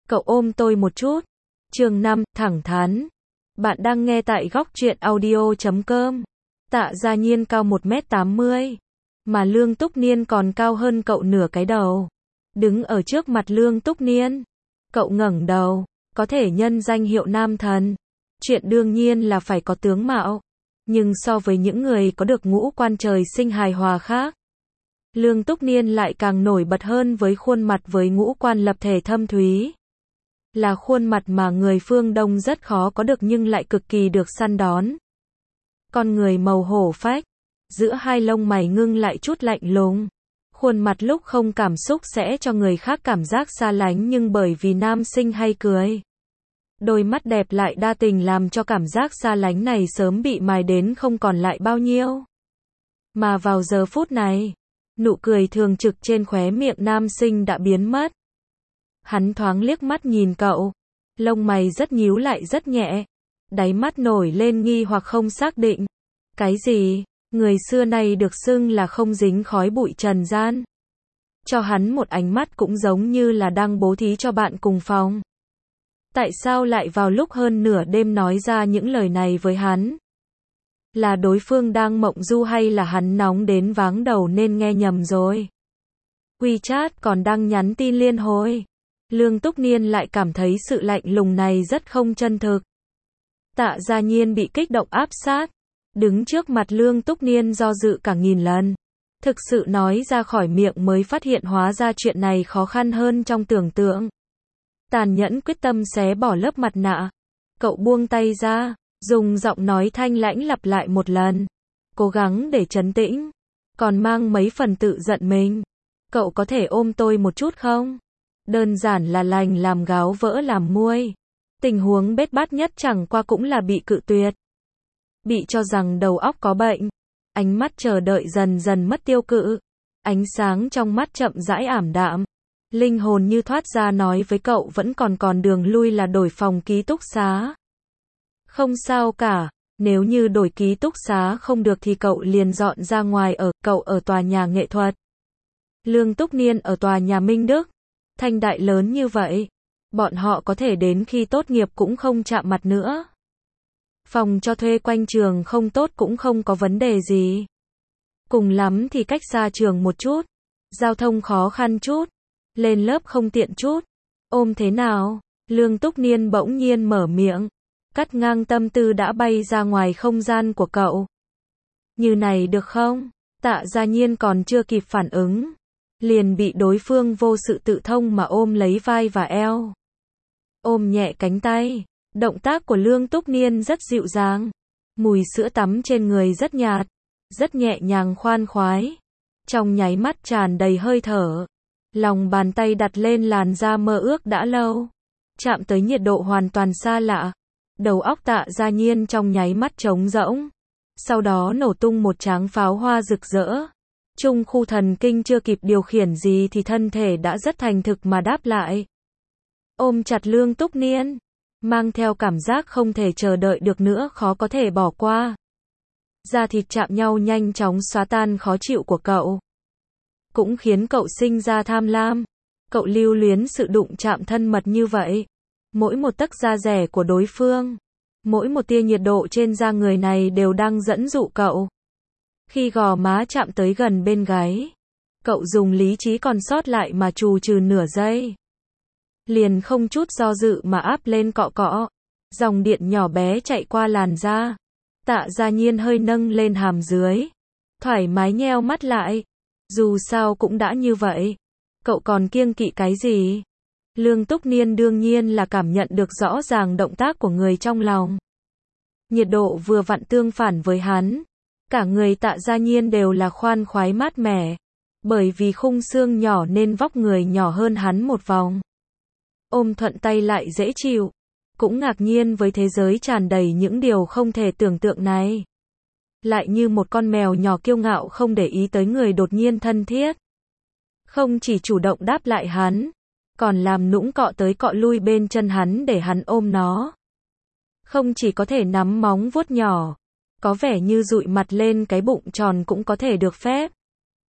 cậu ôm tôi một chút. Chương 5, thẳng thắn. Bạn đang nghe tại góc truyện audio.com. Tạ Gia Nhiên cao 1m80, mà Lương Túc Niên còn cao hơn cậu nửa cái đầu. Đứng ở trước mặt Lương Túc Niên, cậu ngẩng đầu, có thể nhân danh hiệu nam thần. Chuyện đương nhiên là phải có tướng mạo. Nhưng so với những người có được ngũ quan trời sinh hài hòa khác, Lương Túc Niên lại càng nổi bật hơn với khuôn mặt với ngũ quan lập thể thâm thúy. Là khuôn mặt mà người phương Đông rất khó có được nhưng lại cực kỳ được săn đón. Con người màu hổ phách, giữa hai lông mày ngưng lại chút lạnh lùng. Khuôn mặt lúc không cảm xúc sẽ cho người khác cảm giác xa lánh nhưng bởi vì nam sinh hay cười. Đôi mắt đẹp lại đa tình làm cho cảm giác xa lánh này sớm bị mài đến không còn lại bao nhiêu. Mà vào giờ phút này, nụ cười thường trực trên khóe miệng nam sinh đã biến mất. Hắn thoáng liếc mắt nhìn cậu, lông mày rất nhíu lại rất nhẹ, đáy mắt nổi lên nghi hoặc không xác định. Cái gì? Người xưa này được xưng là không dính khói bụi trần gian. Cho hắn một ánh mắt cũng giống như là đang bố thí cho bạn cùng phòng. Tại sao lại vào lúc hơn nửa đêm nói ra những lời này với hắn? Là đối phương đang mộng du hay là hắn nóng đến váng đầu nên nghe nhầm rồi? WeChat còn đang nhắn tin liên hồi. Lương Túc Niên lại cảm thấy sự lạnh lùng này rất không chân thực. Tạ Gia Nhiên bị kích động áp sát, đứng trước mặt Lương Túc Niên do dự cả nghìn lần. Thực sự nói ra khỏi miệng mới phát hiện hóa ra chuyện này khó khăn hơn trong tưởng tượng. Tàn nhẫn quyết tâm xé bỏ lớp mặt nạ. Cậu buông tay ra, dùng giọng nói thanh lãnh lặp lại một lần. Cố gắng để trấn tĩnh, còn mang mấy phần tự giận mình. Cậu có thể ôm tôi một chút không? Đơn giản là lành làm gáo vỡ làm muôi. Tình huống bết bát nhất chẳng qua cũng là bị cự tuyệt. Bị cho rằng đầu óc có bệnh. Ánh mắt chờ đợi dần dần mất tiêu cự. Ánh sáng trong mắt chậm rãi ảm đạm. Linh hồn như thoát ra nói với cậu vẫn còn đường lui là đổi phòng ký túc xá. Không sao cả, nếu như đổi ký túc xá không được thì cậu liền dọn ra ngoài ở, cậu ở tòa nhà nghệ thuật. Lương Túc Niên ở tòa nhà Minh Đức. Thanh đại lớn như vậy, bọn họ có thể đến khi tốt nghiệp cũng không chạm mặt nữa. Phòng cho thuê quanh trường không tốt cũng không có vấn đề gì. Cùng lắm thì cách xa trường một chút. Giao thông khó khăn chút. Lên lớp không tiện chút. Ôm thế nào? Lương Túc Niên bỗng nhiên mở miệng. Cắt ngang tâm tư đã bay ra ngoài không gian của cậu. Như này được không? Tạ Gia Nhiên còn chưa kịp phản ứng. Liền bị đối phương vô sự tự thông mà ôm lấy vai và eo. Ôm nhẹ cánh tay. Động tác của Lương Túc Niên rất dịu dàng. Mùi sữa tắm trên người rất nhạt. Rất nhẹ nhàng khoan khoái. Trong nháy mắt tràn đầy hơi thở. Lòng bàn tay đặt lên làn da mơ ước đã lâu. Chạm tới nhiệt độ hoàn toàn xa lạ. Đầu óc Tạ Gia Nhiên trong nháy mắt trống rỗng. Sau đó nổ tung một tráng pháo hoa rực rỡ. Trung khu thần kinh chưa kịp điều khiển gì thì thân thể đã rất thành thực mà đáp lại. Ôm chặt Lương Túc Niên. Mang theo cảm giác không thể chờ đợi được nữa khó có thể bỏ qua. Da thịt chạm nhau nhanh chóng xóa tan khó chịu của cậu. Cũng khiến cậu sinh ra tham lam. Cậu lưu luyến sự đụng chạm thân mật như vậy. Mỗi một tấc da rẻ của đối phương, mỗi một tia nhiệt độ trên da người này đều đang dẫn dụ cậu. Khi gò má chạm tới gần bên gáy, cậu dùng lý trí còn sót lại mà trù trừ nửa giây. Liền không chút do dự mà áp lên cọ cọ. Dòng điện nhỏ bé chạy qua làn da. Tạ Gia Nhiên hơi nâng lên hàm dưới. Thoải mái nheo mắt lại. Dù sao cũng đã như vậy. Cậu còn kiêng kỵ cái gì? Lương Túc Niên đương nhiên là cảm nhận được rõ ràng động tác của người trong lòng. Nhiệt độ vừa vặn tương phản với hắn. Cả người Tạ Gia Nhiên đều là khoan khoái mát mẻ. Bởi vì khung xương nhỏ nên vóc người nhỏ hơn hắn một vòng. Ôm thuận tay lại dễ chịu. Cũng ngạc nhiên với thế giới tràn đầy những điều không thể tưởng tượng này. Lại như một con mèo nhỏ kiêu ngạo không để ý tới người đột nhiên thân thiết. Không chỉ chủ động đáp lại hắn, còn làm nũng cọ tới cọ lui bên chân hắn để hắn ôm nó. Không chỉ có thể nắm móng vuốt nhỏ, có vẻ như dụi mặt lên cái bụng tròn cũng có thể được phép.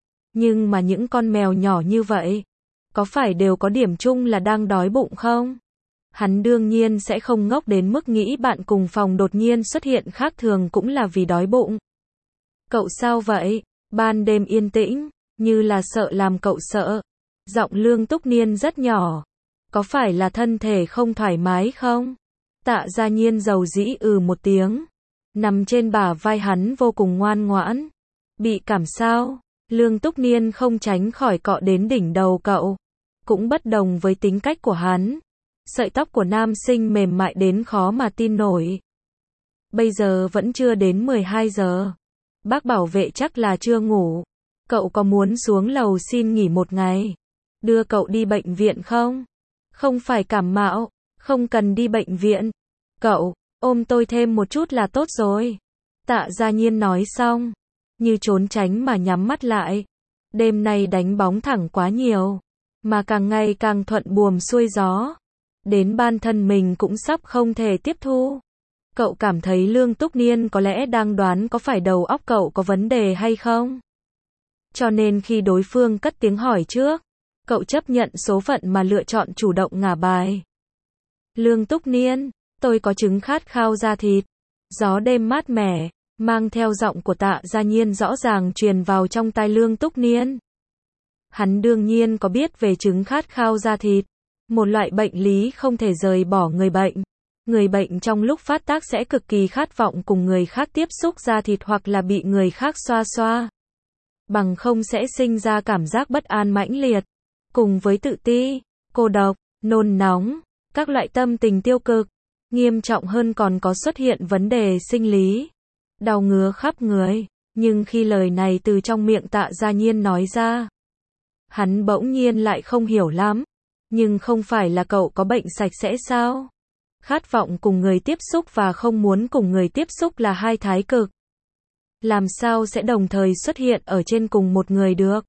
Nhưng mà những con mèo nhỏ như vậy, có phải đều có điểm chung là đang đói bụng không? Hắn đương nhiên sẽ không ngốc đến mức nghĩ bạn cùng phòng đột nhiên xuất hiện khác thường cũng là vì đói bụng. Cậu sao vậy? Ban đêm yên tĩnh, như là sợ làm cậu sợ. Giọng Lương Túc Niên rất nhỏ. Có phải là thân thể không thoải mái không? Tạ Gia Nhiên dầu dĩ một tiếng. Nằm trên bả vai hắn vô cùng ngoan ngoãn. Bị cảm sao? Lương Túc Niên không tránh khỏi cọ đến đỉnh đầu cậu. Cũng bất đồng với tính cách của hắn. Sợi tóc của nam sinh mềm mại đến khó mà tin nổi. Bây giờ vẫn chưa đến 12 giờ. Bác bảo vệ chắc là chưa ngủ. Cậu có muốn xuống lầu xin nghỉ một ngày? Đưa cậu đi bệnh viện không? Không phải cảm mạo, không cần đi bệnh viện. Cậu, ôm tôi thêm một chút là tốt rồi. Tạ Gia Nhiên nói xong, như trốn tránh mà nhắm mắt lại. Đêm nay đánh bóng thẳng quá nhiều, mà càng ngày càng thuận buồm xuôi gió. Đến bản thân mình cũng sắp không thể tiếp thu. Cậu cảm thấy Lương Túc Niên có lẽ đang đoán có phải đầu óc cậu có vấn đề hay không? Cho nên khi đối phương cất tiếng hỏi trước, cậu chấp nhận số phận mà lựa chọn chủ động ngả bài. Lương Túc Niên, tôi có chứng khát khao da thịt. Gió đêm mát mẻ, mang theo giọng của Tạ Gia Nhiên rõ ràng truyền vào trong tai Lương Túc Niên. Hắn đương nhiên có biết về chứng khát khao da thịt. Một loại bệnh lý không thể rời bỏ người bệnh. Người bệnh trong lúc phát tác sẽ cực kỳ khát vọng cùng người khác tiếp xúc da thịt hoặc là bị người khác xoa xoa. Bằng không sẽ sinh ra cảm giác bất an mãnh liệt. Cùng với tự ti, cô độc, nôn nóng, các loại tâm tình tiêu cực. Nghiêm trọng hơn còn có xuất hiện vấn đề sinh lý. Đau ngứa khắp người. Nhưng khi lời này từ trong miệng Tạ Gia Nhiên nói ra, hắn bỗng nhiên lại không hiểu lắm. Nhưng không phải là cậu có bệnh sạch sẽ sao? Khát vọng cùng người tiếp xúc và không muốn cùng người tiếp xúc là hai thái cực. Làm sao sẽ đồng thời xuất hiện ở trên cùng một người được?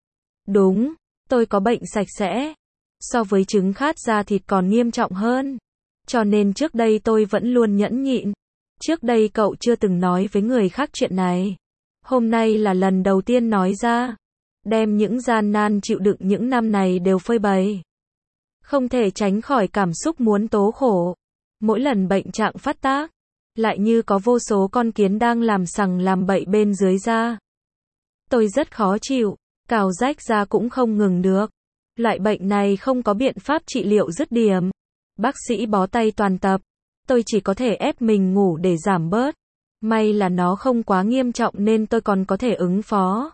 Đúng, tôi có bệnh sạch sẽ. So với chứng khát da thịt còn nghiêm trọng hơn. Cho nên trước đây tôi vẫn luôn nhẫn nhịn. Trước đây cậu chưa từng nói với người khác chuyện này. Hôm nay là lần đầu tiên nói ra. Đem những gian nan chịu đựng những năm này đều phơi bày. Không thể tránh khỏi cảm xúc muốn tố khổ. Mỗi lần bệnh trạng phát tác, lại như có vô số con kiến đang làm sằng làm bậy bên dưới da. Tôi rất khó chịu, cào rách da cũng không ngừng được. Loại bệnh này không có biện pháp trị liệu dứt điểm. Bác sĩ bó tay toàn tập. Tôi chỉ có thể ép mình ngủ để giảm bớt. May là nó không quá nghiêm trọng nên tôi còn có thể ứng phó.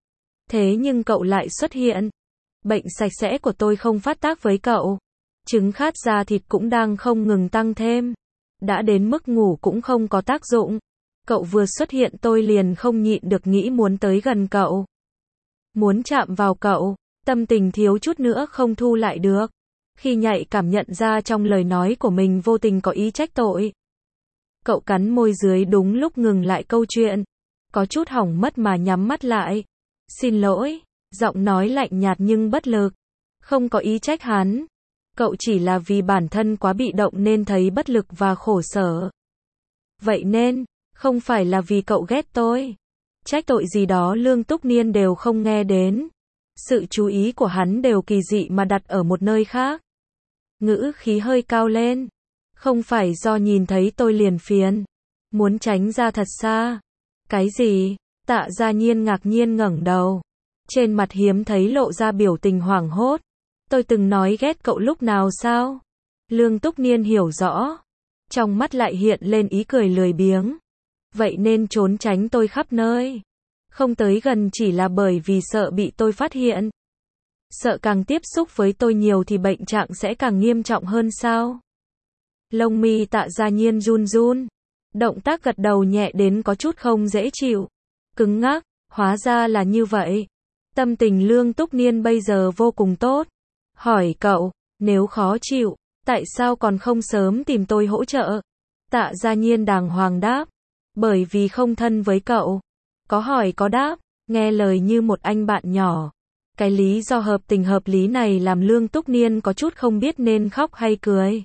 Thế nhưng cậu lại xuất hiện. Bệnh sạch sẽ của tôi không phát tác với cậu. Chứng khát da thịt cũng đang không ngừng tăng thêm. Đã đến mức ngủ cũng không có tác dụng. Cậu vừa xuất hiện tôi liền không nhịn được nghĩ muốn tới gần cậu. Muốn chạm vào cậu, tâm tình thiếu chút nữa không thu lại được. Khi nhạy cảm nhận ra trong lời nói của mình vô tình có ý trách tội. Cậu cắn môi dưới đúng lúc ngừng lại câu chuyện. Có chút hỏng mất mà nhắm mắt lại. Xin lỗi, giọng nói lạnh nhạt nhưng bất lực. Không có ý trách hắn. Cậu chỉ là vì bản thân quá bị động nên thấy bất lực và khổ sở. Vậy nên, không phải là vì cậu ghét tôi. Trách tội gì đó Lương Túc Niên đều không nghe đến. Sự chú ý của hắn đều kỳ dị mà đặt ở một nơi khác. Ngữ khí hơi cao lên. Không phải do nhìn thấy tôi liền phiền. Muốn tránh ra thật xa. Cái gì? Tạ Gia Nhiên ngạc nhiên ngẩng đầu. Trên mặt hiếm thấy lộ ra biểu tình hoảng hốt. Tôi từng nói ghét cậu lúc nào sao? Lương Túc Niên hiểu rõ. Trong mắt lại hiện lên ý cười lười biếng. Vậy nên trốn tránh tôi khắp nơi. Không tới gần chỉ là bởi vì sợ bị tôi phát hiện. Sợ càng tiếp xúc với tôi nhiều thì bệnh trạng sẽ càng nghiêm trọng hơn sao? Lông mi Tạ Gia Nhiên run run. Động tác gật đầu nhẹ đến có chút không dễ chịu. Cứng ngắc, hóa ra là như vậy. Tâm tình Lương Túc Niên bây giờ vô cùng tốt. Hỏi cậu, nếu khó chịu, tại sao còn không sớm tìm tôi hỗ trợ? Tạ Gia Nhiên đàng hoàng đáp. Bởi vì không thân với cậu. Có hỏi có đáp, nghe lời như một anh bạn nhỏ. Cái lý do hợp tình hợp lý này làm Lương Túc Niên có chút không biết nên khóc hay cười.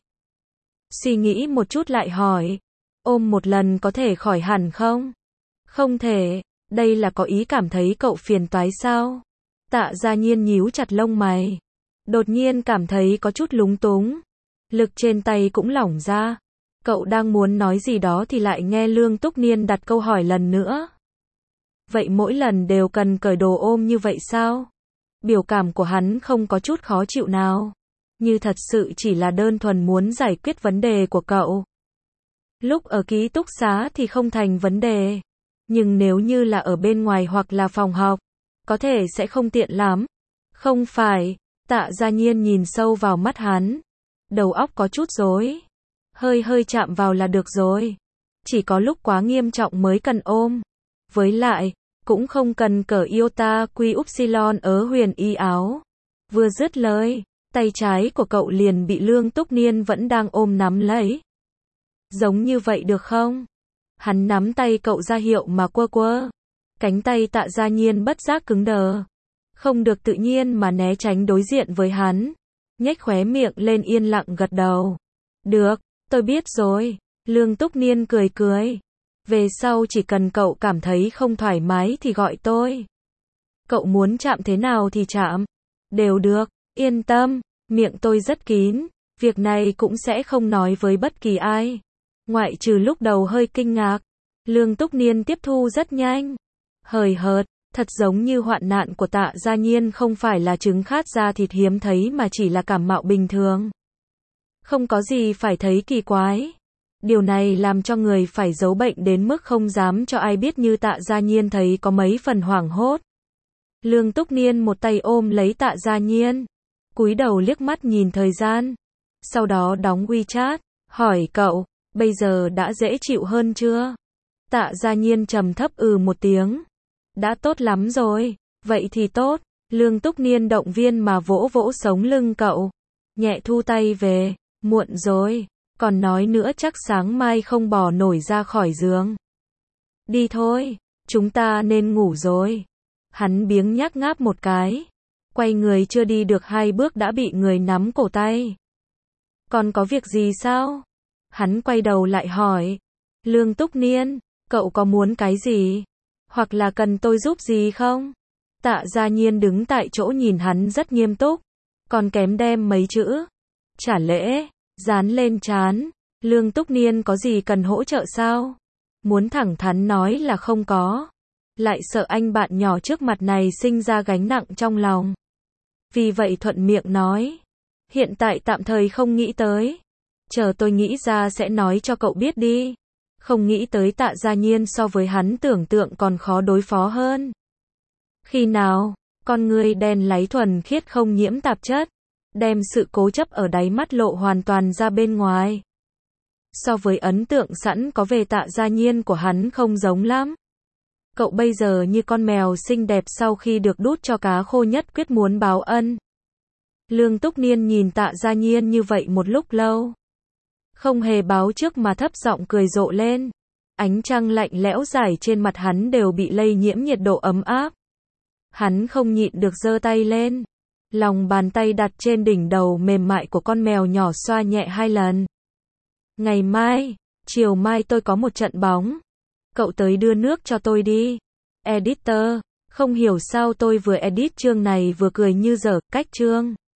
Suy nghĩ một chút lại hỏi. Ôm một lần có thể khỏi hẳn không? Không thể, đây là có ý cảm thấy cậu phiền toái sao? Tạ Gia Nhiên nhíu chặt lông mày. Đột nhiên cảm thấy có chút lúng túng. Lực trên tay cũng lỏng ra. Cậu đang muốn nói gì đó thì lại nghe Lương Túc Niên đặt câu hỏi lần nữa. Vậy mỗi lần đều cần cởi đồ ôm như vậy sao? Biểu cảm của hắn không có chút khó chịu nào. Như thật sự chỉ là đơn thuần muốn giải quyết vấn đề của cậu. Lúc ở ký túc xá thì không thành vấn đề. Nhưng nếu như là ở bên ngoài hoặc là phòng học, có thể sẽ không tiện lắm. Không phải, Tạ Gia Nhiên nhìn sâu vào mắt hắn. Đầu óc có chút rối. Hơi chạm vào là được rồi. Chỉ có lúc quá nghiêm trọng mới cần ôm. Với lại, cũng không cần cởi iota quy upsilon ớ huyền y áo. Vừa dứt lời, tay trái của cậu liền bị Lương Túc Niên vẫn đang ôm nắm lấy. Giống như vậy được không? Hắn nắm tay cậu ra hiệu mà quơ quơ. Cánh tay Tạ Gia Nhiên bất giác cứng đờ. Không được tự nhiên mà né tránh đối diện với hắn. Nhếch khóe miệng lên yên lặng gật đầu. Được, tôi biết rồi. Lương Túc Niên cười cười. Về sau chỉ cần cậu cảm thấy không thoải mái thì gọi tôi. Cậu muốn chạm thế nào thì chạm. Đều được, yên tâm, miệng tôi rất kín. Việc này cũng sẽ không nói với bất kỳ ai. Ngoại trừ lúc đầu hơi kinh ngạc. Lương Túc Niên tiếp thu rất nhanh. Hời hợt, thật giống như hoạn nạn của Tạ Gia Nhiên không phải là chứng khát da thịt hiếm thấy mà chỉ là cảm mạo bình thường. Không có gì phải thấy kỳ quái. Điều này làm cho người phải giấu bệnh đến mức không dám cho ai biết như Tạ Gia Nhiên thấy có mấy phần hoảng hốt. Lương Túc Niên một tay ôm lấy Tạ Gia Nhiên. Cúi đầu liếc mắt nhìn thời gian. Sau đó đóng WeChat, hỏi cậu, bây giờ đã dễ chịu hơn chưa? Tạ Gia Nhiên trầm thấp một tiếng. Đã tốt lắm rồi, vậy thì tốt. Lương Túc Niên động viên mà vỗ vỗ sống lưng cậu. Nhẹ thu tay về, muộn rồi, còn nói nữa chắc sáng mai không bò nổi ra khỏi giường. Đi thôi, chúng ta nên ngủ rồi. Hắn biếng nhác ngáp một cái. Quay người chưa đi được 2 bước đã bị người nắm cổ tay. Còn có việc gì sao? Hắn quay đầu lại hỏi. Lương Túc Niên, cậu có muốn cái gì? Hoặc là cần tôi giúp gì không? Tạ Gia Nhiên đứng tại chỗ nhìn hắn rất nghiêm túc. Còn kém đem mấy chữ trả lễ dán lên trán. Lương Túc Niên có gì cần hỗ trợ sao? Muốn thẳng thắn nói là không có. Lại sợ anh bạn nhỏ trước mặt này sinh ra gánh nặng trong lòng. Vì vậy thuận miệng nói. Hiện tại tạm thời không nghĩ tới. Chờ tôi nghĩ ra sẽ nói cho cậu biết đi. Không nghĩ tới Tạ Gia Nhiên so với hắn tưởng tượng còn khó đối phó hơn. Khi nào, con người đen láy thuần khiết không nhiễm tạp chất, đem sự cố chấp ở đáy mắt lộ hoàn toàn ra bên ngoài. So với ấn tượng sẵn có về Tạ Gia Nhiên của hắn không giống lắm. Cậu bây giờ như con mèo xinh đẹp sau khi được đút cho cá khô nhất quyết muốn báo ân. Lương Túc Niên nhìn Tạ Gia Nhiên như vậy một lúc lâu. Không hề báo trước mà thấp giọng cười rộ lên. Ánh trăng lạnh lẽo rải trên mặt hắn đều bị lây nhiễm nhiệt độ ấm áp. Hắn không nhịn được giơ tay lên. Lòng bàn tay đặt trên đỉnh đầu mềm mại của con mèo nhỏ xoa nhẹ 2 lần. Ngày mai, chiều mai tôi có một trận bóng. Cậu tới đưa nước cho tôi đi. Editor, không hiểu sao tôi vừa edit chương này vừa cười như dở, cách chương.